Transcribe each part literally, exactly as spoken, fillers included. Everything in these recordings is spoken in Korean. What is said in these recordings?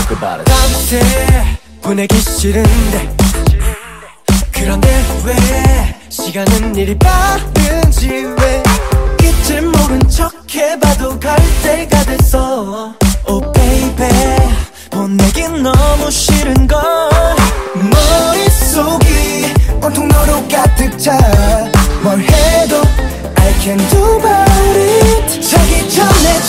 밤새 보내기 싫은데 그런데 왜 시간은 이리 빠른지 왜 이틀 모른 척 해봐도 갈 때가 됐어. Oh baby 보내긴 너무 싫은걸. 머릿속이 온통 너로 가득 차. 뭘 해도 I can do about it. 자기 전에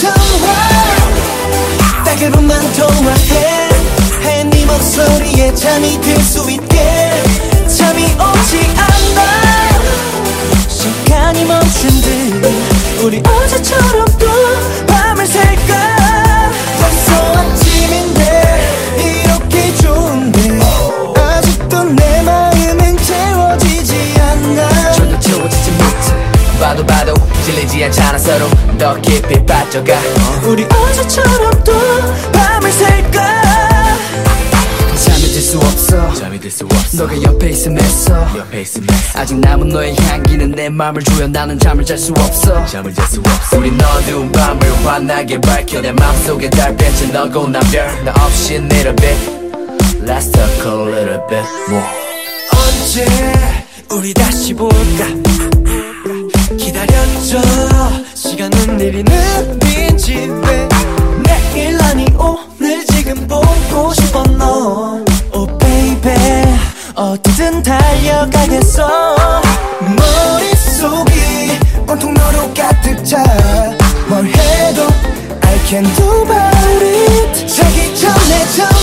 전화 딱 일 분만 통화해. 해 네 목소리에 잠이 들 수 있게. 잠이 오지 않아. 시간이 멈춘 듯 우리 어제처럼 또 밤을 샐까. 벌써 아침인데 이렇게 좋은데 아직도 내 마음은 채워지지 않아. 전혀 채워지지 못해. 봐도 봐도 질리지 않잖아. 서로 더 깊이 빠져가. 우리 어제처럼 또 밤을 샐까. 잠이 들 수 없어. 잠이 들 수 없어. 너가 옆에 있음에서 옆에 있으면서 아직 남은 너의 향기는 내 맘을 조여. 나는 잠을 잘 수 없어. 잠을 잘 수 없어. 우린 어두운 밤을 환하게 밝혀. 내 맘속에 달빛은 너고 나 별. 나 없이 little bit. Let's talk a little bit more. 언제 우리 다시 볼까. 기다렸죠. 시간은 이리 느린지 왜 내일 아니 오늘 지금 보고 싶어 너. Oh baby 어디든 달려가겠어. 머릿속이 온통 너로 가득 차. 뭘 해도 I can do about it. 자기 전에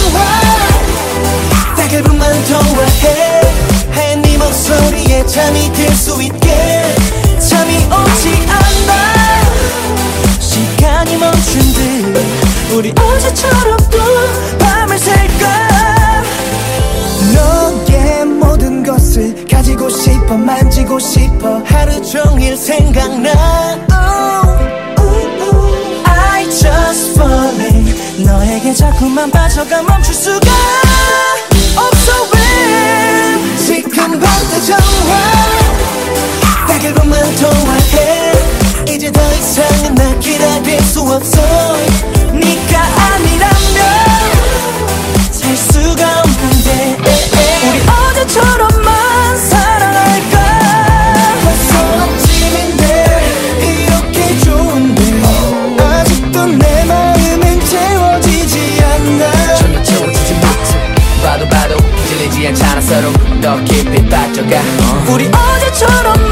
전화 딱 일 분만 통화해. 해 네 목소리에 잠이 들 수 있게. 잠이 오지 않아. 시간이 멈춘 듯 우리 어제처럼 또 밤을 샐까. 너의 모든 것을 가지고 싶어. 만지고 싶어. 하루 종일 생각나. Ooh, ooh, ooh. I just falling. 너에게 자꾸만 빠져가 멈출 수가 없어. 왜 지금 반대 전화 딱 일 분만 통화해. 이제 더 이상은 나 기다릴 수 없어. 네가 아니라면 살 수가 없는데 우리 어제처럼만 사랑할까. 벌써 아침인데 이렇게 좋은데 아직도 내 마음은 채워지지 않아. 전혀 채워지지 못해. 봐도 봐도 질리지 않잖아. 서로 더 깊이 빠져가. 우리 어제처럼